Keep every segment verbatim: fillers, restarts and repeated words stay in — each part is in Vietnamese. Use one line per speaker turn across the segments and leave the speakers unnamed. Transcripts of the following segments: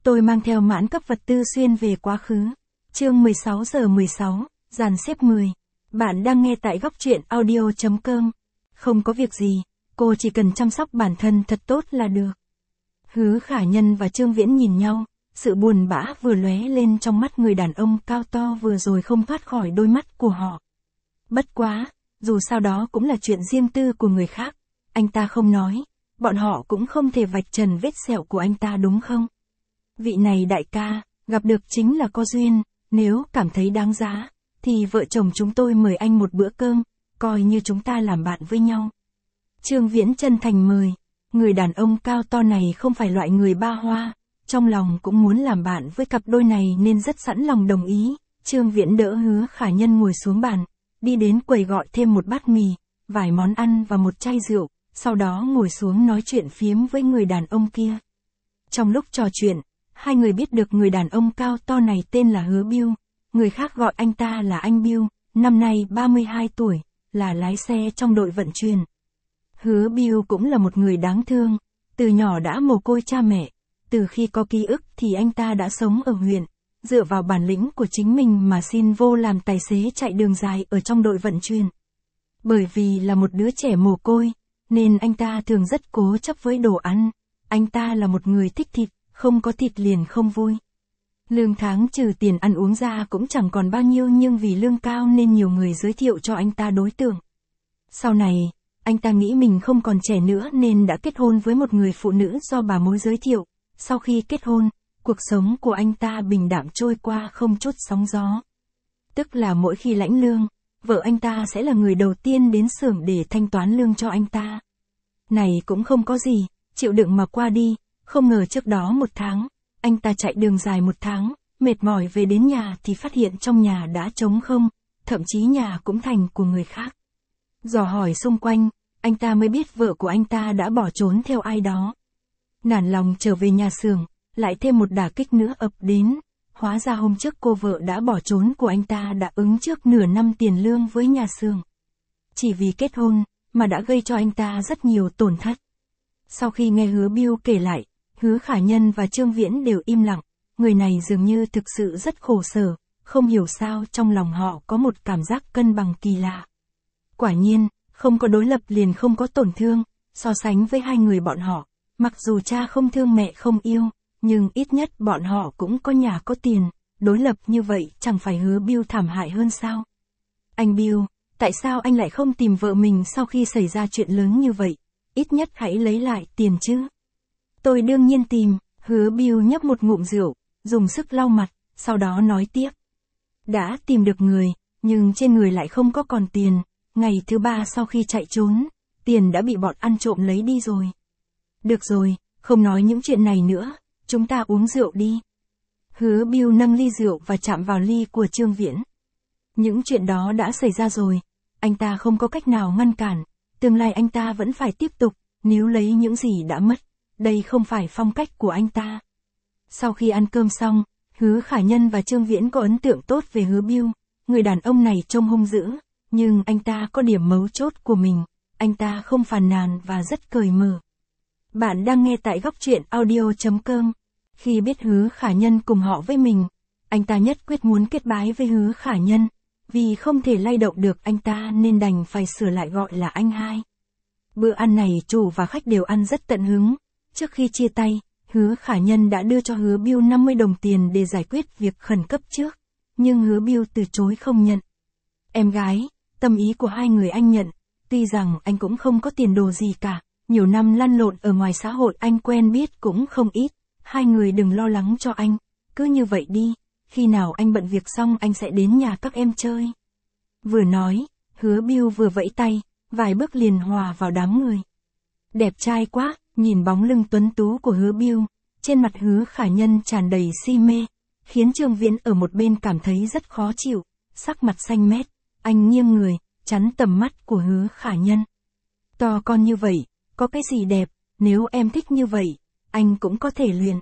Tôi mang theo mãn cấp vật tư xuyên về quá khứ. Chương mười sáu giờ mười sáu, dàn xếp mười. Bạn đang nghe tại góc truyện audio chấm com. Không có việc gì, cô chỉ cần chăm sóc bản thân thật tốt là được. Hứa Khả Nhân và Trương Viễn nhìn nhau, sự buồn bã vừa lóe lên trong mắt người đàn ông cao to vừa rồi không thoát khỏi đôi mắt của họ. Bất quá, dù sao đó cũng là chuyện riêng tư của người khác, anh ta không nói, bọn họ cũng không thể vạch trần vết sẹo của anh ta đúng không? Vị này đại ca, gặp được chính là có duyên, nếu cảm thấy đáng giá, thì vợ chồng chúng tôi mời anh một bữa cơm, coi như chúng ta làm bạn với nhau. Trương Viễn chân thành mời, người đàn ông cao to này không phải loại người ba hoa, trong lòng cũng muốn làm bạn với cặp đôi này nên rất sẵn lòng đồng ý. Trương Viễn đỡ Hứa Khả Nhân ngồi xuống bàn, đi đến quầy gọi thêm một bát mì, vài món ăn và một chai rượu, sau đó ngồi xuống nói chuyện phiếm với người đàn ông kia. Trong lúc trò chuyện, hai người biết được người đàn ông cao to này tên là Hứa Biêu, người khác gọi anh ta là anh Biêu, năm nay ba mươi hai tuổi, là lái xe trong đội vận chuyển. Hứa Biêu cũng là một người đáng thương, từ nhỏ đã mồ côi cha mẹ, từ khi có ký ức thì anh ta đã sống ở huyện, dựa vào bản lĩnh của chính mình mà xin vô làm tài xế chạy đường dài ở trong đội vận chuyển. Bởi vì là một đứa trẻ mồ côi, nên anh ta thường rất cố chấp với đồ ăn, anh ta là một người thích thịt, không có thịt liền không vui. Lương tháng trừ tiền ăn uống ra cũng chẳng còn bao nhiêu nhưng vì lương cao nên nhiều người giới thiệu cho anh ta đối tượng. Sau này, anh ta nghĩ mình không còn trẻ nữa nên đã kết hôn với một người phụ nữ do bà mối giới thiệu. Sau khi kết hôn, cuộc sống của anh ta bình đạm trôi qua không chút sóng gió. Tức là mỗi khi lãnh lương, vợ anh ta sẽ là người đầu tiên đến xưởng để thanh toán lương cho anh ta. Này cũng không có gì, chịu đựng mà qua đi, không ngờ trước đó một tháng, anh ta chạy đường dài một tháng, mệt mỏi về đến nhà thì phát hiện trong nhà đã trống không, thậm chí nhà cũng thành của người khác. Dò hỏi xung quanh, anh ta mới biết vợ của anh ta đã bỏ trốn theo ai đó. Nản lòng trở về nhà xưởng, lại thêm một đả kích nữa ập đến, hóa ra hôm trước cô vợ đã bỏ trốn của anh ta đã ứng trước nửa năm tiền lương với nhà xưởng. Chỉ vì kết hôn, mà đã gây cho anh ta rất nhiều tổn thất. Sau khi nghe Hứa Biêu kể lại, Hứa Khả Nhân và Trương Viễn đều im lặng, người này dường như thực sự rất khổ sở, không hiểu sao trong lòng họ có một cảm giác cân bằng kỳ lạ. Quả nhiên, không có đối lập liền không có tổn thương, so sánh với hai người bọn họ, mặc dù cha không thương mẹ không yêu, nhưng ít nhất bọn họ cũng có nhà có tiền, đối lập như vậy chẳng phải Hứa Biêu thảm hại hơn sao? Anh Biêu, tại sao anh lại không tìm vợ mình sau khi xảy ra chuyện lớn như vậy? Ít nhất hãy lấy lại tiền chứ. Tôi đương nhiên tìm, Hứa Biêu nhấp một ngụm rượu, dùng sức lau mặt, sau đó nói tiếp. Đã tìm được người, nhưng trên người lại không có còn tiền, ngày thứ ba sau khi chạy trốn, tiền đã bị bọn ăn trộm lấy đi rồi. Được rồi, không nói những chuyện này nữa, chúng ta uống rượu đi. Hứa Biêu nâng ly rượu và chạm vào ly của Trương Viễn. Những chuyện đó đã xảy ra rồi, anh ta không có cách nào ngăn cản, tương lai anh ta vẫn phải tiếp tục, nếu lấy những gì đã mất, đây không phải phong cách của anh ta. Sau khi ăn cơm xong, Hứa Khả Nhân và Trương Viễn có ấn tượng tốt về Hứa Biêu, người đàn ông này trông hung dữ, nhưng anh ta có điểm mấu chốt của mình, anh ta không phàn nàn và rất cởi mở. Bạn đang nghe tại góc truyện audio chấm com. Khi biết Hứa Khả Nhân cùng họ với mình, anh ta nhất quyết muốn kết bái với Hứa Khả Nhân, vì không thể lay động được anh ta nên đành phải sửa lại gọi là anh hai. Bữa ăn này chủ và khách đều ăn rất tận hứng. Trước khi chia tay, Hứa Khả Nhân đã đưa cho Hứa Biêu năm mươi đồng tiền để giải quyết việc khẩn cấp trước, nhưng Hứa Biêu từ chối không nhận. Em gái, tâm ý của hai người anh nhận, tuy rằng anh cũng không có tiền đồ gì cả, nhiều năm lăn lộn ở ngoài xã hội anh quen biết cũng không ít, hai người đừng lo lắng cho anh, cứ như vậy đi, khi nào anh bận việc xong anh sẽ đến nhà các em chơi. Vừa nói, Hứa Biêu vừa vẫy tay, vài bước liền hòa vào đám người. Đẹp trai quá, nhìn bóng lưng tuấn tú của Hứa Biêu, trên mặt Hứa Khả Nhân tràn đầy si mê, khiến Trương Viễn ở một bên cảm thấy rất khó chịu, sắc mặt xanh mét, anh nghiêng người, chắn tầm mắt của Hứa Khả Nhân. To con như vậy, có cái gì đẹp, nếu em thích như vậy, anh cũng có thể luyện.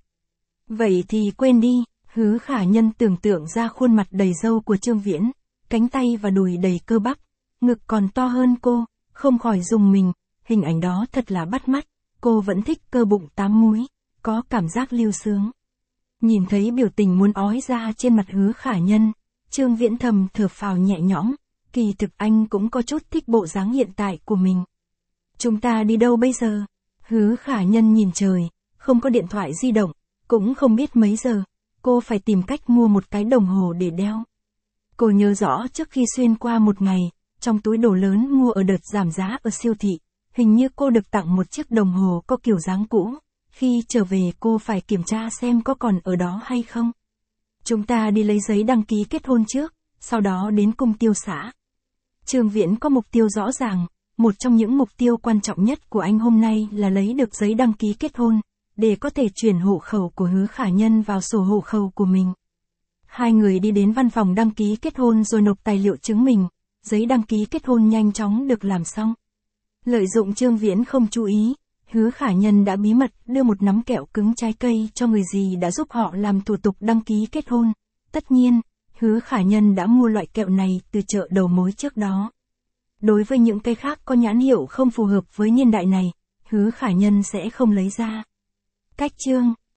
Vậy thì quên đi, Hứa Khả Nhân tưởng tượng ra khuôn mặt đầy râu của Trương Viễn, cánh tay và đùi đầy cơ bắp, ngực còn to hơn cô, không khỏi rùng mình, hình ảnh đó thật là bắt mắt, cô vẫn thích cơ bụng tám múi, có cảm giác lưu sướng. Nhìn thấy biểu tình muốn ói ra trên mặt Hứa Khả Nhân, Trương Viễn thầm thở phào nhẹ nhõm, kỳ thực anh cũng có chút thích bộ dáng hiện tại của mình. Chúng ta đi đâu bây giờ? Hứa Khả Nhân nhìn trời, không có điện thoại di động, cũng không biết mấy giờ, cô phải tìm cách mua một cái đồng hồ để đeo. Cô nhớ rõ trước khi xuyên qua một ngày, trong túi đồ lớn mua ở đợt giảm giá ở siêu thị, hình như cô được tặng một chiếc đồng hồ có kiểu dáng cũ, khi trở về cô phải kiểm tra xem có còn ở đó hay không. Chúng ta đi lấy giấy đăng ký kết hôn trước, sau đó đến cung tiêu xã. Trương Viễn có mục tiêu rõ ràng, một trong những mục tiêu quan trọng nhất của anh hôm nay là lấy được giấy đăng ký kết hôn, để có thể chuyển hộ khẩu của Hứa Khả Nhân vào sổ hộ khẩu của mình. Hai người đi đến văn phòng đăng ký kết hôn rồi nộp tài liệu chứng minh, giấy đăng ký kết hôn nhanh chóng được làm xong. Lợi dụng Trương Viễn không chú ý, Hứa Khả Nhân đã bí mật đưa một nắm kẹo cứng trái cây cho người dì đã giúp họ làm thủ tục đăng ký kết hôn. Tất nhiên, Hứa Khả Nhân đã mua loại kẹo này từ chợ đầu mối trước đó. Đối với những cây khác có nhãn hiệu không phù hợp với niên đại này, Hứa Khả Nhân sẽ không lấy ra. Cách chương